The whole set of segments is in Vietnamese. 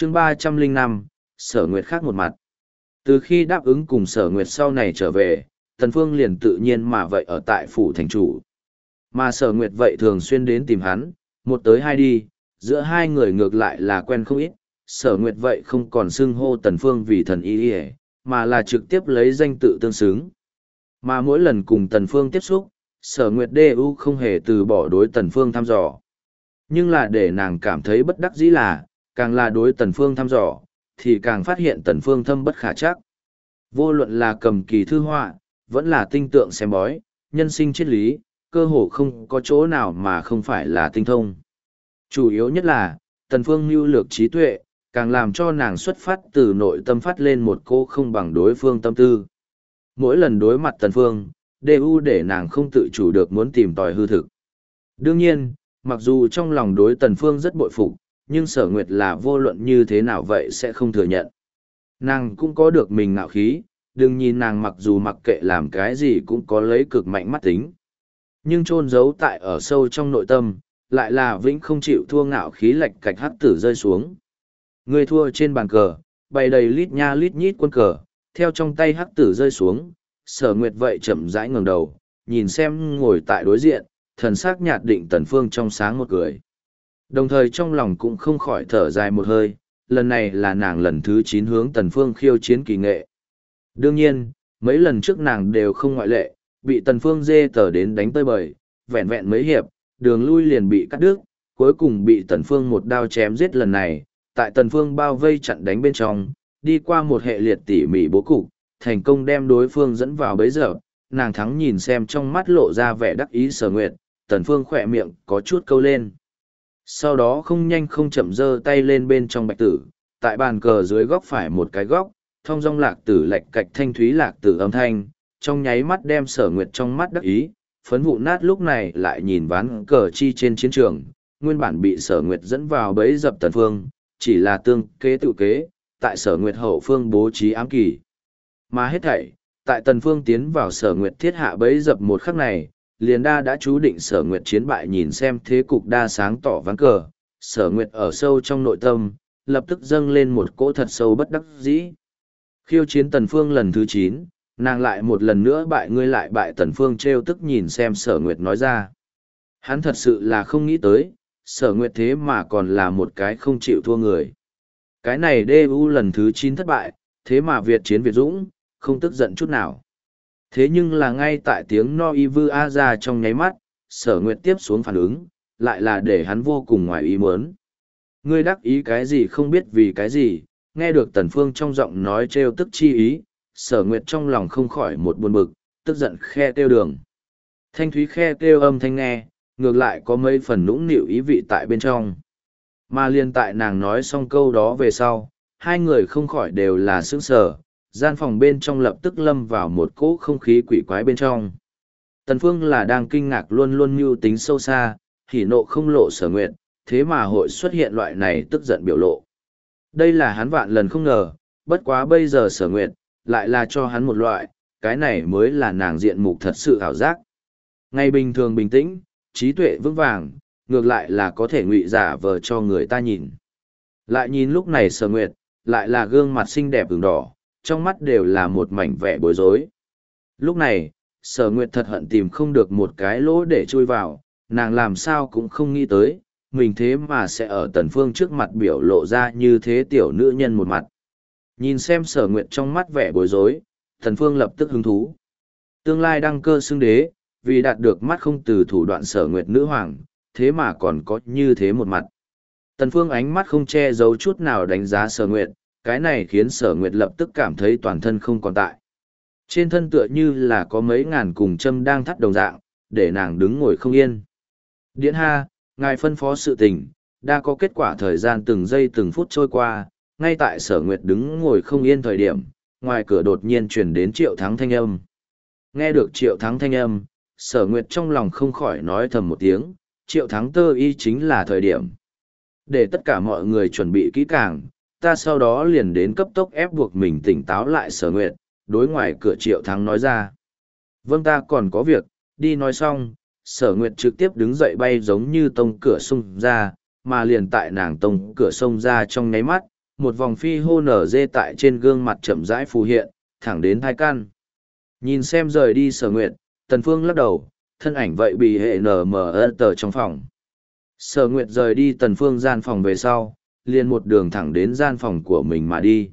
chương 305, Sở Nguyệt khác một mặt. Từ khi đáp ứng cùng Sở Nguyệt sau này trở về, Tần Phương liền tự nhiên mà vậy ở tại phủ thành chủ. Mà Sở Nguyệt vậy thường xuyên đến tìm hắn, một tới hai đi, giữa hai người ngược lại là quen không ít. Sở Nguyệt vậy không còn xưng hô Tần Phương vì thần y, mà là trực tiếp lấy danh tự tương xứng. Mà mỗi lần cùng Tần Phương tiếp xúc, Sở Nguyệt DU không hề từ bỏ đối Tần Phương thăm dò. Nhưng là để nàng cảm thấy bất đắc dĩ là, càng là đối Tần Phương thăm dò, thì càng phát hiện Tần Phương thâm bất khả trắc. Vô luận là cầm kỳ thư họa, vẫn là tinh tượng xem bói, nhân sinh triết lý, cơ hồ không có chỗ nào mà không phải là tinh thông. Chủ yếu nhất là, Tần Phương mưu lược trí tuệ, càng làm cho nàng xuất phát từ nội tâm phát lên một cô không bằng đối phương tâm tư. Mỗi lần đối mặt Tần Phương, DU để nàng không tự chủ được muốn tìm tòi hư thực. Đương nhiên, mặc dù trong lòng đối Tần Phương rất bội phục, nhưng Sở Nguyệt là vô luận như thế nào vậy sẽ không thừa nhận. Nàng cũng có được mình ngạo khí, đừng nhìn nàng mặc dù mặc kệ làm cái gì cũng có lấy cực mạnh mắt tính. Nhưng chôn giấu tại ở sâu trong nội tâm, lại là vĩnh không chịu thua ngạo khí lệch cạch hắc tử rơi xuống. Người thua trên bàn cờ, bày đầy lít nha lít nhít quân cờ, theo trong tay hắc tử rơi xuống, Sở Nguyệt vậy chậm rãi ngẩng đầu, nhìn xem ngồi tại đối diện, thần sắc nhạt định Tần Phương trong sáng một cười. Đồng thời trong lòng cũng không khỏi thở dài một hơi, lần này là nàng lần thứ 9 hướng Tần Phương khiêu chiến kỳ nghệ. Đương nhiên, mấy lần trước nàng đều không ngoại lệ, bị Tần Phương dê tờ đến đánh tơi bời, vẹn vẹn mấy hiệp, đường lui liền bị cắt đứt, cuối cùng bị Tần Phương một đao chém giết lần này, tại Tần Phương bao vây chặn đánh bên trong, đi qua một hệ liệt tỉ mỉ bố cục, thành công đem đối phương dẫn vào bấy giờ, nàng thắng nhìn xem trong mắt lộ ra vẻ đắc ý Sở Nguyệt, Tần Phương khỏe miệng có chút câu lên. Sau đó không nhanh không chậm giơ tay lên bên trong bạch tử, tại bàn cờ dưới góc phải một cái góc, thông dong lạc tử lệch cạch thanh thúy lạc tử âm thanh, trong nháy mắt đem Sở Nguyệt trong mắt đắc ý, phấn vụ nát lúc này lại nhìn ván cờ chi trên chiến trường, nguyên bản bị Sở Nguyệt dẫn vào bẫy dập Tần Phương, chỉ là tương kế tự kế, tại Sở Nguyệt hậu phương bố trí ám kỳ. Mà hết thảy, tại Tần Phương tiến vào Sở Nguyệt thiết hạ bẫy dập một khắc này, liền đã chú định Sở Nguyệt chiến bại. Nhìn xem thế cục đa sáng tỏ ván cờ, Sở Nguyệt ở sâu trong nội tâm, lập tức dâng lên một cỗ thật sâu bất đắc dĩ. Khiêu chiến Tần Phương lần thứ 9, nàng lại một lần nữa bại, ngươi lại bại. Tần Phương trêu tức nhìn xem Sở Nguyệt nói ra. Hắn thật sự là không nghĩ tới, Sở Nguyệt thế mà còn là một cái không chịu thua người. Cái này DU lần thứ 9 thất bại, thế mà Việt chiến Việt dũng, không tức giận chút nào. Thế nhưng là ngay tại tiếng no y vư a ra trong nháy mắt, Sở Nguyệt tiếp xuống phản ứng, lại là để hắn vô cùng ngoài ý muốn. Ngươi đắc ý cái gì không biết vì cái gì, nghe được Tần Phương trong giọng nói trêu tức chi ý, Sở Nguyệt trong lòng không khỏi một buồn bực, tức giận khe kêu đường. Thanh thúy khe kêu âm thanh nghe, ngược lại có mấy phần nũng nịu ý vị tại bên trong. Mà liên tại nàng nói xong câu đó về sau, hai người không khỏi đều là sững sờ, gian phòng bên trong lập tức lâm vào một cỗ không khí quỷ quái bên trong. Tần Phương là đang kinh ngạc luôn luôn mưu tính sâu xa, hỉ nộ không lộ Sở Nguyệt, thế mà hội xuất hiện loại này tức giận biểu lộ. Đây là hắn vạn lần không ngờ, bất quá bây giờ Sở Nguyệt, lại là cho hắn một loại, cái này mới là nàng diện mục thật sự ảo giác. Ngày bình thường bình tĩnh, trí tuệ vững vàng, ngược lại là có thể ngụy giả vờ cho người ta nhìn. Lại nhìn lúc này Sở Nguyệt, lại là gương mặt xinh đẹp ửng đỏ, trong mắt đều là một mảnh vẻ bối rối. Lúc này, Sở Nguyệt thật hận tìm không được một cái lỗ để chui vào, nàng làm sao cũng không nghĩ tới, mình thế mà sẽ ở Tần Phương trước mặt biểu lộ ra như thế tiểu nữ nhân một mặt. Nhìn xem Sở Nguyệt trong mắt vẻ bối rối, Tần Phương lập tức hứng thú. Tương lai đăng cơ xưng đế, vì đạt được mắt không từ thủ đoạn Sở Nguyệt nữ hoàng, thế mà còn có như thế một mặt. Tần Phương ánh mắt không che giấu chút nào đánh giá Sở Nguyệt, cái này khiến Sở Nguyệt lập tức cảm thấy toàn thân không còn tại. Trên thân tựa như là có mấy ngàn cùng châm đang thắt đồng dạng, để nàng đứng ngồi không yên. Điện ha, ngài phân phó sự tình, đã có kết quả. Thời gian từng giây từng phút trôi qua, ngay tại Sở Nguyệt đứng ngồi không yên thời điểm, ngoài cửa đột nhiên truyền đến Triệu Thắng thanh âm. Nghe được Triệu Thắng thanh âm, Sở Nguyệt trong lòng không khỏi nói thầm một tiếng, Triệu Thắng tơ y chính là thời điểm. Để tất cả mọi người chuẩn bị kỹ càng, ta sau đó liền đến cấp tốc ép buộc mình tỉnh táo lại. Sở Nguyệt, đối ngoài cửa Triệu Thắng nói ra. Vâng, ta còn có việc, đi. Nói xong, Sở Nguyệt trực tiếp đứng dậy bay giống như tông cửa xông ra, mà liền tại nàng tông cửa xông ra trong nháy mắt, một vòng phi hô nở dê tại trên gương mặt chậm rãi phù hiện, thẳng đến thai căn. Nhìn xem rời đi Sở Nguyệt, Tần Phương lắc đầu, thân ảnh vậy bị hệ nở mờ tờ trong phòng. Sở Nguyệt rời đi Tần Phương gian phòng về sau, liền một đường thẳng đến gian phòng của mình mà đi.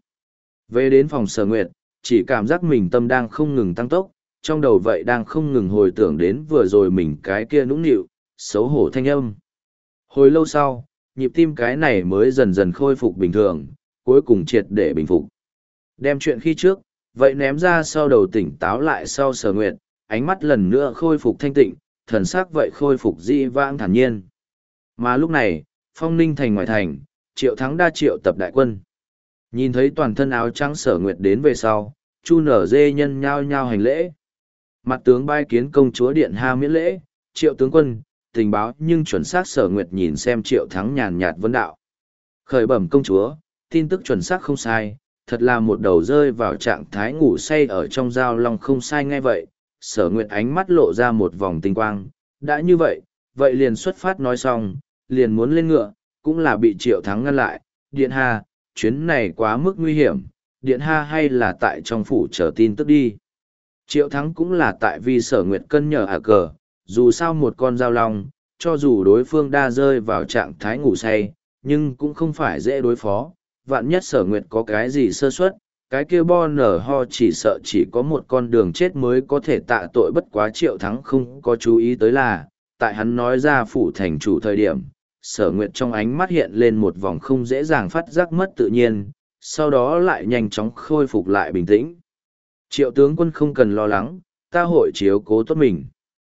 Về đến phòng Sở Nguyệt, chỉ cảm giác mình tâm đang không ngừng tăng tốc, trong đầu vậy đang không ngừng hồi tưởng đến vừa rồi mình cái kia nũng nịu, xấu hổ thanh âm. Hồi lâu sau, nhịp tim cái này mới dần dần khôi phục bình thường, cuối cùng triệt để bình phục. Đem chuyện khi trước, vậy ném ra sau đầu tỉnh táo lại sau Sở Nguyệt, ánh mắt lần nữa khôi phục thanh tịnh, thần sắc vậy khôi phục dĩ vãng thản nhiên. Mà lúc này, Phong Ninh thành ngoài thành, Triệu Thắng đa triệu tập đại quân. Nhìn thấy toàn thân áo trắng Sở Nguyệt đến về sau, Chu Nở Dê nhân nhao nhao hành lễ. Mặt tướng bái kiến công chúa điện ha miễn lễ, Triệu tướng quân, tình báo nhưng chuẩn xác Sở Nguyệt nhìn xem Triệu Thắng nhàn nhạt vấn đạo. Khởi bẩm công chúa, tin tức chuẩn xác không sai, thật là một đầu rơi vào trạng thái ngủ say ở trong giao long không sai ngay vậy. Sở Nguyệt ánh mắt lộ ra một vòng tinh quang, đã như vậy, vậy liền xuất phát nói xong, liền muốn lên ngựa, cũng là bị Triệu Thắng ngăn lại. Điện ha, chuyến này quá mức nguy hiểm, Điện ha hay là tại trong phủ chờ tin tức đi. Triệu Thắng cũng là tại vì Sở Nguyệt cân nhở cờ, dù sao một con dao long, cho dù đối phương đa rơi vào trạng thái ngủ say, nhưng cũng không phải dễ đối phó. Vạn nhất Sở Nguyệt có cái gì sơ suất, cái kia bo nở ho chỉ sợ chỉ có một con đường chết mới có thể tạ tội. Bất quá Triệu Thắng không có chú ý tới là, tại hắn nói ra phủ thành chủ thời điểm, Sở Nguyệt trong ánh mắt hiện lên một vòng không dễ dàng phát giác mất tự nhiên, sau đó lại nhanh chóng khôi phục lại bình tĩnh. Triệu tướng quân không cần lo lắng, ta hội chiếu cố tốt mình.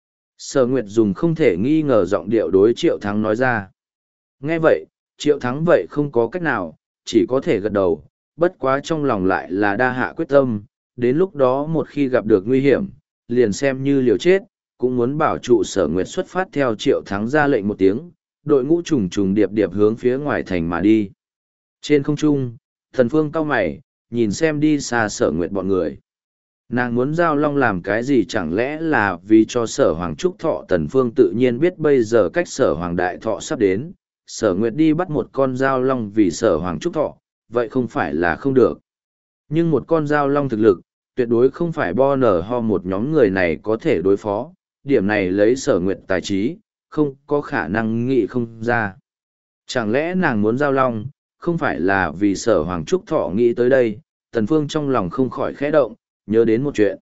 Sở Nguyệt dùng không thể nghi ngờ giọng điệu đối Triệu Thắng nói ra. Nghe vậy, Triệu Thắng vậy không có cách nào, chỉ có thể gật đầu, bất quá trong lòng lại là đa hạ quyết tâm, đến lúc đó một khi gặp được nguy hiểm, liền xem như liều chết, cũng muốn bảo trụ Sở Nguyệt xuất phát theo Triệu Thắng ra lệnh một tiếng, đội ngũ trùng trùng điệp điệp hướng phía ngoài thành mà đi. Trên không trung, Thần Phương cau mày, nhìn xem đi xa Sở Nguyệt bọn người. Nàng muốn giao long làm cái gì chẳng lẽ là vì cho Sở Hoàng Trúc Thọ. Tần Phương tự nhiên biết bây giờ cách Sở Hoàng Đại Thọ sắp đến, Sở Nguyệt đi bắt một con giao long vì Sở Hoàng Trúc Thọ, vậy không phải là không được. Nhưng một con giao long thực lực, tuyệt đối không phải bo nở ho một nhóm người này có thể đối phó, điểm này lấy Sở Nguyệt tài trí, không có khả năng nghĩ không ra. Chẳng lẽ nàng muốn giao long, không phải là vì Sở Hoàng Trúc Thọ nghĩ tới đây, Tần Phương trong lòng không khỏi khẽ động, nhớ đến một chuyện.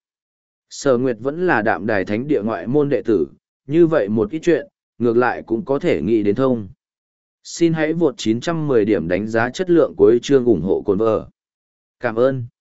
Sở Nguyệt vẫn là Đạm Đài Thánh Địa ngoại môn đệ tử, như vậy một ít chuyện, ngược lại cũng có thể nghĩ đến thông. Xin hãy vượt 910 điểm đánh giá chất lượng cuối chương ủng hộ cồn vợ. Cảm ơn.